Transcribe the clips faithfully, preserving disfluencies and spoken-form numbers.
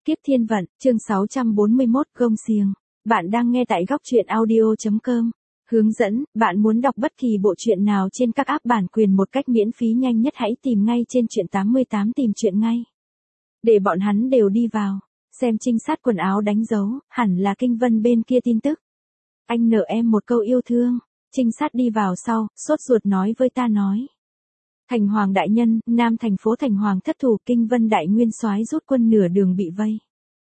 Kiếp Thiên Vận, chương sáu trăm bốn mươi mốt, Gông Xiềng. Bạn đang nghe tại góc truyện audio chấm com. Hướng dẫn, bạn muốn đọc bất kỳ bộ truyện nào trên các app bản quyền một cách miễn phí nhanh nhất hãy tìm ngay trên truyện tám mươi tám tìm truyện ngay. Để bọn hắn đều đi vào, xem trinh sát quần áo đánh dấu, hẳn là Kinh Vân bên kia tin tức. Anh nợ em một câu yêu thương, trinh sát đi vào sau, sốt ruột nói với ta nói. Thành Hoàng đại nhân, Nam thành phố Thành Hoàng thất thủ, Kinh Vân đại nguyên soái rút quân nửa đường bị vây.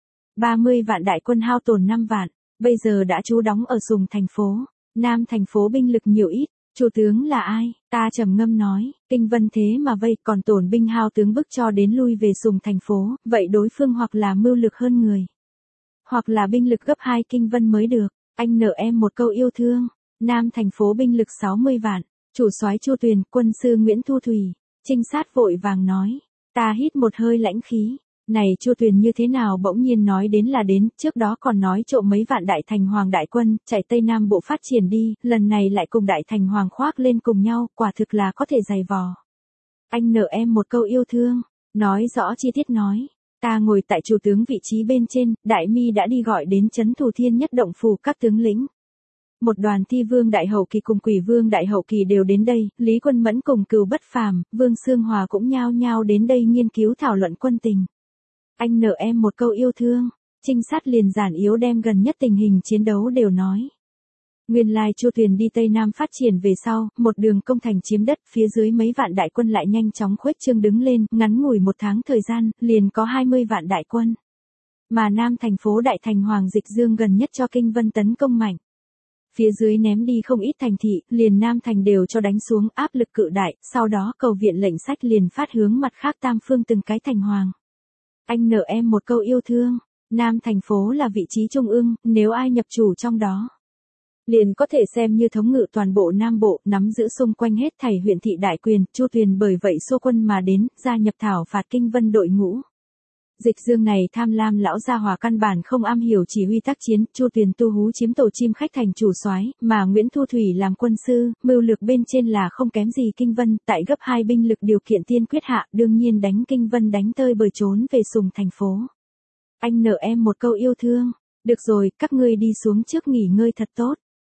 ba mươi vạn đại quân hao tổn năm vạn, bây giờ đã trú đóng ở Sùng thành phố. Nam thành phố binh lực nhiều ít, chủ tướng là ai? Ta trầm ngâm nói, Kinh Vân thế mà vây còn tổn binh hao tướng bức cho đến lui về Sùng thành phố, vậy đối phương hoặc là mưu lực hơn người, hoặc là binh lực gấp hai Kinh Vân mới được. Anh nợ em một câu yêu thương. Nam thành phố binh lực sáu mươi vạn. Chủ soái Chu Tuyền, quân sư Nguyễn Thu Thủy, trinh sát vội vàng nói. Ta hít một hơi lãnh khí. Này Chu Tuyền như thế nào bỗng nhiên nói đến là đến, trước đó còn nói trộm mấy vạn đại thành hoàng đại quân, chạy Tây Nam bộ phát triển đi, lần này lại cùng đại thành hoàng khoác lên cùng nhau, quả thực là có thể giày vò. Anh nợ em một câu yêu thương, nói rõ chi tiết nói. Ta ngồi tại chủ tướng vị trí bên trên, Đại Mi đã đi gọi đến trấn thủ Thiên Nhất động phủ các tướng lĩnh. Một đoàn Thi Vương đại hậu kỳ cùng Quỷ Vương đại hậu kỳ đều đến đây, Lý Quân Mẫn cùng Cừu Bất Phàm, Vương Xương Hòa cũng nhao nhao đến đây nghiên cứu thảo luận quân tình. Anh nợ em một câu yêu thương, trinh sát liền giản yếu đem gần nhất tình hình chiến đấu đều nói. Nguyên lai Chu Tuyền đi Tây Nam phát triển về sau, một đường công thành chiếm đất, phía dưới mấy vạn đại quân lại nhanh chóng khuếch trương đứng lên, ngắn ngủi một tháng thời gian, liền có hai mươi vạn đại quân. Mà Nam thành phố Đại Thành Hoàng Dịch Dương gần nhất cho Kinh Vân tấn công mạnh. Phía dưới ném đi không ít thành thị, liền Nam thành đều cho đánh xuống, áp lực cự đại, sau đó cầu viện lệnh sách liền phát hướng mặt khác tam phương từng cái thành hoàng. Anh nợ em một câu yêu thương, Nam thành phố là vị trí trung ương, nếu ai nhập chủ trong đó, liền có thể xem như thống ngự toàn bộ Nam Bộ, nắm giữ xung quanh hết thảy huyện thị đại quyền. Chu Tuyền bởi vậy xô quân mà đến, gia nhập thảo phạt Kinh Vân đội ngũ. Dịch Dương này tham lam lão gia hỏa căn bản không am hiểu chỉ huy tác chiến, Chu Tuyền tu hú chiếm tổ chim khách thành chủ soái, mà Nguyễn Thu Thủy làm quân sư, mưu lược bên trên là không kém gì Kinh Vân, tại gấp hai binh lực điều kiện tiên quyết hạ, đương nhiên đánh Kinh Vân đánh tơi bời trốn về Sùng thành phố. Anh nợ em một câu yêu thương, được rồi, các ngươi đi xuống trước nghỉ ngơi thật tốt.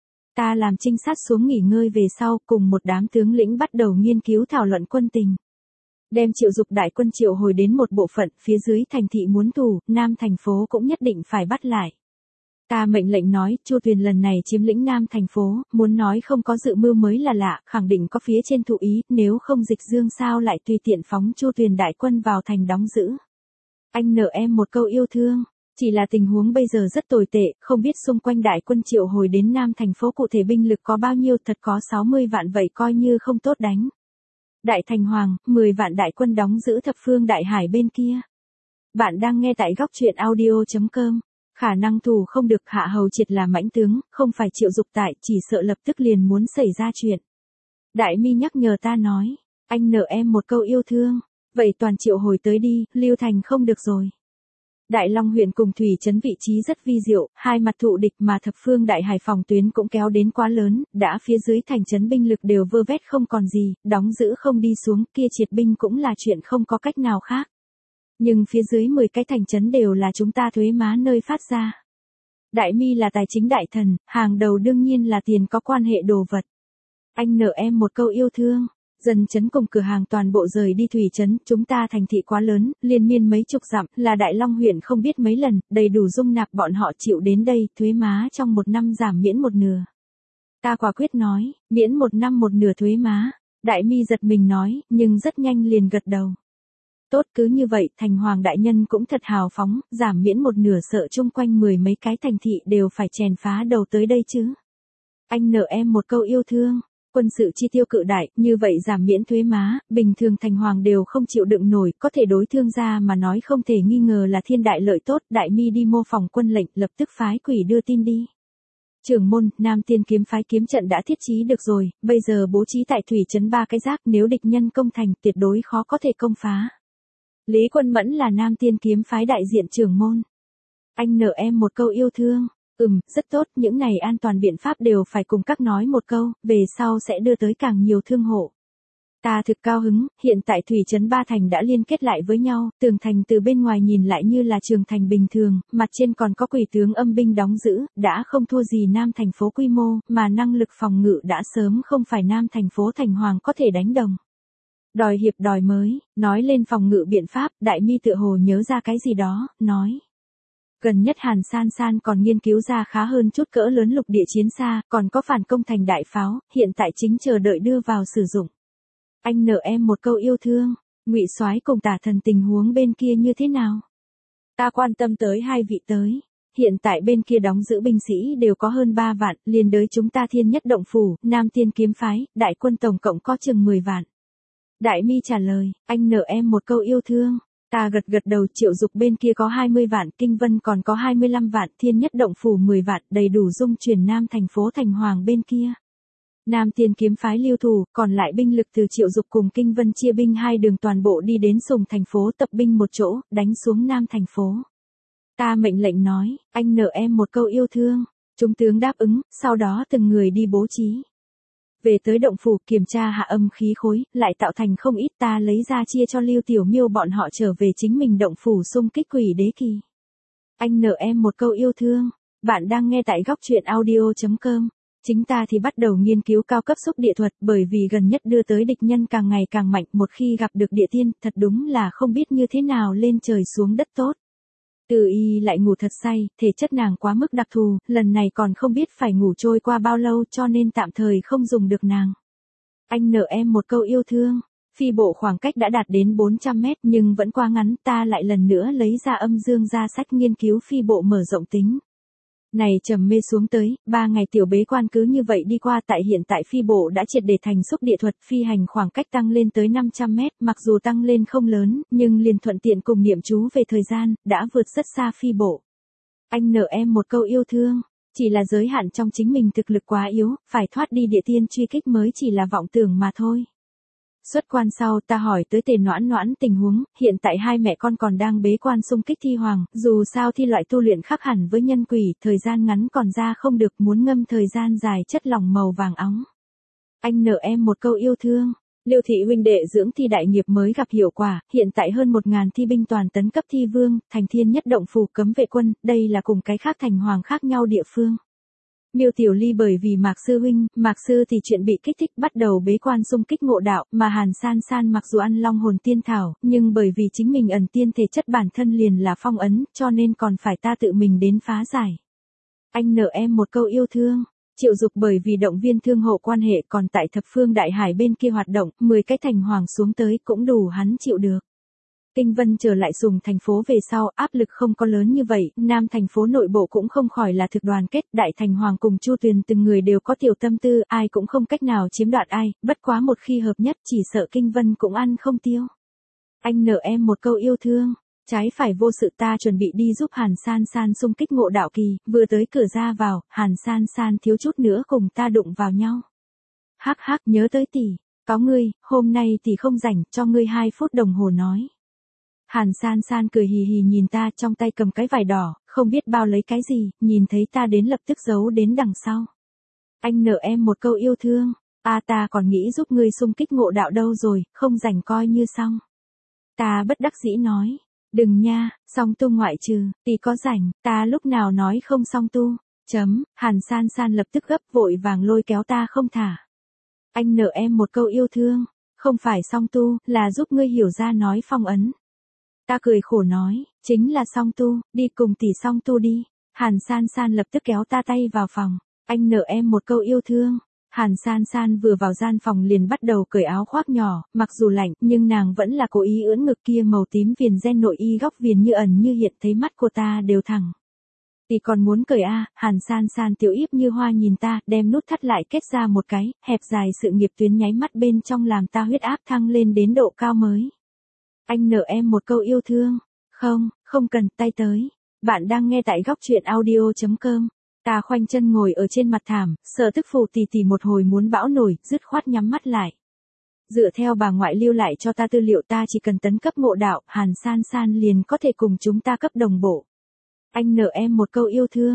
Ta làm trinh sát xuống nghỉ ngơi về sau, cùng một đám tướng lĩnh bắt đầu nghiên cứu thảo luận quân tình. Đem Triệu Dục đại quân triệu hồi đến một bộ phận, phía dưới thành thị muốn thủ, Nam thành phố cũng nhất định phải bắt lại. Ta mệnh lệnh nói, Chu Tuyền lần này chiếm lĩnh Nam thành phố, muốn nói không có dự mưu mới là lạ, khẳng định có phía trên thụ ý, nếu không Dịch Dương sao lại tùy tiện phóng Chu Tuyền đại quân vào thành đóng giữ. Anh nợ em một câu yêu thương. Chỉ là tình huống bây giờ rất tồi tệ, không biết xung quanh đại quân triệu hồi đến Nam thành phố cụ thể binh lực có bao nhiêu, thật có sáu mươi vạn vậy coi như không tốt đánh. Đại Thành Hoàng, mười vạn đại quân đóng giữ thập phương đại hải bên kia. Bạn đang nghe tại góc truyện audio chấm com. Khả năng thủ không được, Hạ Hầu Triệt là mãnh tướng, không phải Triệu Dục tại, chỉ sợ lập tức liền muốn xảy ra chuyện. Đại Mi nhắc nhở ta nói, anh nợ em một câu yêu thương, vậy toàn triệu hồi tới đi, Lưu Thành không được rồi. Đại Long huyện cùng thủy trấn vị trí rất vi diệu, hai mặt thụ địch mà thập phương đại hải phòng tuyến cũng kéo đến quá lớn, đã phía dưới thành trấn binh lực đều vơ vét không còn gì, đóng giữ không đi xuống, kia triệt binh cũng là chuyện không có cách nào khác. Nhưng phía dưới mười cái thành trấn đều là chúng ta thuế má nơi phát ra. Đại Mi là tài chính đại thần, hàng đầu đương nhiên là tiền có quan hệ đồ vật. Anh nợ em một câu yêu thương. Dân chấn cùng cửa hàng toàn bộ rời đi thủy trấn, chúng ta thành thị quá lớn, liên miên mấy chục dặm, là Đại Long huyện không biết mấy lần, đầy đủ dung nạp bọn họ chịu đến đây, thuế má trong một năm giảm miễn một nửa. Ta quả quyết nói, miễn một năm một nửa thuế má. Đại Mi giật mình nói, nhưng rất nhanh liền gật đầu. Tốt, cứ như vậy, Thành Hoàng đại nhân cũng thật hào phóng, giảm miễn một nửa sợ chung quanh mười mấy cái thành thị đều phải chèn phá đầu tới đây chứ. Anh nợ em một câu yêu thương. Quân sự chi tiêu cự đại, như vậy giảm miễn thuế má, bình thường thành hoàng đều không chịu đựng nổi, có thể đối thương gia mà nói không thể nghi ngờ là thiên đại lợi tốt. Đại Mi đi mô phỏng quân lệnh, lập tức phái quỷ đưa tin đi. Trưởng môn, Nam Tiên kiếm phái kiếm trận đã thiết trí được rồi, bây giờ bố trí tại thủy trấn ba cái giác, nếu địch nhân công thành, tuyệt đối khó có thể công phá. Lý Quân Mẫn là Nam Tiên kiếm phái đại diện trưởng môn. Anh nợ em một câu yêu thương. Ừm, rất tốt, những này an toàn biện pháp đều phải cùng các nói một câu, về sau sẽ đưa tới càng nhiều thương hộ. Ta thực cao hứng, hiện tại thủy trấn ba thành đã liên kết lại với nhau, tường thành từ bên ngoài nhìn lại như là trường thành bình thường, mặt trên còn có quỷ tướng âm binh đóng giữ, đã không thua gì Nam thành phố quy mô, mà năng lực phòng ngự đã sớm không phải Nam thành phố Thành Hoàng có thể đánh đồng. Đòi hiệp đòi mới, nói lên phòng ngự biện pháp, Đại Mi tựa hồ nhớ ra cái gì đó, nói. Gần nhất Hàn San San còn nghiên cứu ra khá hơn chút cỡ lớn lục địa chiến xa, còn có phản công thành đại pháo, hiện tại chính chờ đợi đưa vào sử dụng. Anh nợ em một câu yêu thương, Ngụy Soái cùng Tả Thần tình huống bên kia như thế nào? Ta quan tâm tới hai vị tới. Hiện tại bên kia đóng giữ binh sĩ đều có hơn ba vạn, liền đới chúng ta Thiên Nhất Động Phủ, Nam Tiên Kiếm Phái, đại quân tổng cộng có chừng mười vạn. Đại Mi trả lời, anh nợ em một câu yêu thương. Ta gật gật đầu. Triệu Dục bên kia có hai mươi vạn, Kinh Vân còn có hai mươi lăm vạn, Thiên Nhất Động Phủ mười vạn, đầy đủ dung chuyển Nam thành phố Thành Hoàng bên kia. Nam Tiên Kiếm Phái lưu thủ, còn lại binh lực từ Triệu Dục cùng Kinh Vân chia binh hai đường toàn bộ đi đến Sùng thành phố tập binh một chỗ, đánh xuống Nam thành phố. Ta mệnh lệnh nói, anh nợ em một câu yêu thương. Chúng tướng đáp ứng, sau đó từng người đi bố trí. Về tới động phủ kiểm tra hạ âm khí khối, lại tạo thành không ít, ta lấy ra chia cho Lưu Tiểu Miêu bọn họ trở về chính mình động phủ xung kích quỷ đế kỳ. Anh nợ em một câu yêu thương. Bạn đang nghe tại góc truyện audio chấm com. Chính ta thì bắt đầu nghiên cứu cao cấp xúc địa thuật, bởi vì gần nhất đưa tới địch nhân càng ngày càng mạnh, một khi gặp được địa tiên, thật đúng là không biết như thế nào lên trời xuống đất tốt. Từ Y lại ngủ thật say, thể chất nàng quá mức đặc thù, lần này còn không biết phải ngủ trôi qua bao lâu cho nên tạm thời không dùng được nàng. Anh nợ em một câu yêu thương. Phi bộ khoảng cách đã đạt đến bốn trăm mét nhưng vẫn quá ngắn, ta lại lần nữa lấy ra âm dương ra sách nghiên cứu phi bộ mở rộng tính. Này trầm mê xuống tới, ba ngày tiểu bế quan cứ như vậy đi qua, tại hiện tại phi bộ đã triệt để thành xúc địa thuật, phi hành khoảng cách tăng lên tới năm trăm mét, mặc dù tăng lên không lớn, nhưng liền thuận tiện cùng niệm chú về thời gian, đã vượt rất xa phi bộ. Anh nợ em một câu yêu thương, chỉ là giới hạn trong chính mình thực lực quá yếu, phải thoát đi địa tiên truy kích mới chỉ là vọng tưởng mà thôi. Xuất quan sau ta hỏi tới Tề Noãn Noãn tình huống, hiện tại hai mẹ con còn đang bế quan xung kích thi hoàng, dù sao thi loại tu luyện khác hẳn với nhân quỷ, thời gian ngắn còn ra không được, muốn ngâm thời gian dài chất lỏng màu vàng óng. Anh nợ em một câu yêu thương. Liêu thị huynh đệ dưỡng thi đại nghiệp mới gặp hiệu quả, hiện tại hơn một ngàn thi binh toàn tấn cấp thi vương, thành Thiên Nhất Động Phủ cấm vệ quân, đây là cùng cái khác thành hoàng khác nhau địa phương. Miêu Tiểu Ly bởi vì Mạc Sư huynh, Mạc Sư thì chuyện bị kích thích bắt đầu bế quan xung kích ngộ đạo, mà Hàn San San mặc dù ăn long hồn tiên thảo, nhưng bởi vì chính mình ẩn tiên thể chất bản thân liền là phong ấn, cho nên còn phải ta tự mình đến phá giải. Anh nợ em một câu yêu thương. Triệu Dục bởi vì động viên thương hộ quan hệ còn tại thập phương đại hải bên kia hoạt động, mười cái thành hoàng xuống tới cũng đủ hắn chịu được. Kinh Vân trở lại Sùng thành phố về sau, áp lực không có lớn như vậy, Nam thành phố nội bộ cũng không khỏi là thực đoàn kết, Đại thành hoàng cùng Chu Tuyền từng người đều có tiểu tâm tư, ai cũng không cách nào chiếm đoạt ai, bất quá một khi hợp nhất chỉ sợ Kinh Vân cũng ăn không tiêu. Anh nợ em một câu yêu thương. Trái phải vô sự, ta chuẩn bị đi giúp Hàn San San xung kích ngộ đạo kỳ, vừa tới cửa ra vào, Hàn San San thiếu chút nữa cùng ta đụng vào nhau. Hắc hắc, nhớ tới tỷ, có ngươi, hôm nay tỷ không rảnh, cho ngươi hai phút đồng hồ nói. Hàn San San cười hì hì nhìn ta, trong tay cầm cái vải đỏ, không biết bao lấy cái gì, nhìn thấy ta đến lập tức giấu đến đằng sau. Anh nợ em một câu yêu thương, a ta còn nghĩ giúp ngươi xung kích ngộ đạo đâu rồi, không rảnh coi như xong. Ta bất đắc dĩ nói, đừng nha, song tu ngoại trừ, tỷ có rảnh, ta lúc nào nói không song tu, chấm, Hàn San San lập tức gấp vội vàng lôi kéo ta không thả. Anh nợ em một câu yêu thương, không phải song tu, là giúp ngươi hiểu ra nói phong ấn. Ta cười khổ nói, chính là song tu, đi cùng tỷ song tu đi. Hàn San San lập tức kéo ta tay vào phòng, anh nợ em một câu yêu thương. Hàn San San vừa vào gian phòng liền bắt đầu cởi áo khoác nhỏ, mặc dù lạnh, nhưng nàng vẫn là cố ý ưỡn ngực kia màu tím viền ren nội y góc viền như ẩn như hiện, thấy mắt của ta đều thẳng. Tỷ còn muốn cởi a? Hàn San San tiểu yếp như hoa nhìn ta, đem nút thắt lại kết ra một cái, hẹp dài sự nghiệp tuyến nháy mắt bên trong làm ta huyết áp thăng lên đến độ cao mới. Anh nợ em một câu yêu thương. Không, không cần, tay tới. Bạn đang nghe tại góc truyện audio chấm com. Ta khoanh chân ngồi ở trên mặt thảm, Sở Tức Phù tì tì một hồi muốn bão nổi, dứt khoát nhắm mắt lại. Dựa theo bà ngoại lưu lại cho ta tư liệu, ta chỉ cần tấn cấp ngộ đạo, Hàn San San liền có thể cùng chúng ta cấp đồng bộ. Anh nợ em một câu yêu thương.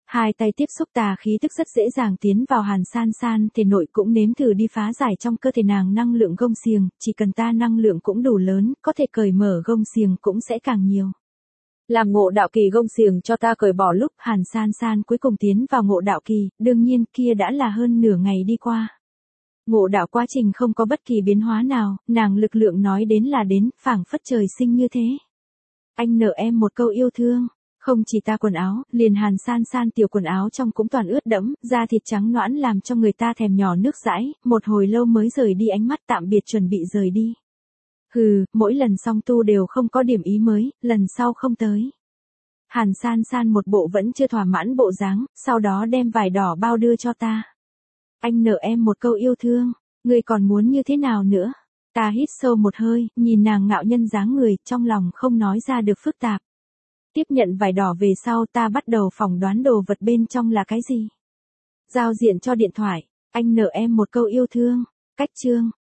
Hai tay tiếp xúc tà khí tức rất dễ dàng tiến vào Hàn San San thể nội, cũng nếm thử đi phá giải trong cơ thể nàng năng lượng gông xiềng, chỉ cần ta năng lượng cũng đủ lớn, có thể cởi mở gông xiềng cũng sẽ càng nhiều. Làm ngộ đạo kỳ gông xiềng cho ta cởi bỏ lúc Hàn San San cuối cùng tiến vào ngộ đạo kỳ, đương nhiên kia đã là hơn nửa ngày đi qua. Ngộ đạo quá trình không có bất kỳ biến hóa nào, nàng lực lượng nói đến là đến, phảng phất trời sinh như thế. Anh nợ em một câu yêu thương. Không chỉ ta quần áo, liền Hàn San San tiểu quần áo trong cũng toàn ướt đẫm, da thịt trắng nõn làm cho người ta thèm nhỏ nước dãi, một hồi lâu mới rời đi ánh mắt tạm biệt chuẩn bị rời đi. Hừ, mỗi lần song tu đều không có điểm ý mới, lần sau không tới. Hàn San San một bộ vẫn chưa thỏa mãn bộ dáng, sau đó đem vải đỏ bao đưa cho ta. Anh nợ em một câu yêu thương, ngươi còn muốn như thế nào nữa? Ta hít sâu một hơi, nhìn nàng ngạo nhân dáng người, trong lòng không nói ra được phức tạp. Tiếp nhận vải đỏ về sau ta bắt đầu phỏng đoán đồ vật bên trong là cái gì. Giao diện cho điện thoại, anh nợ em một câu yêu thương, cách chương.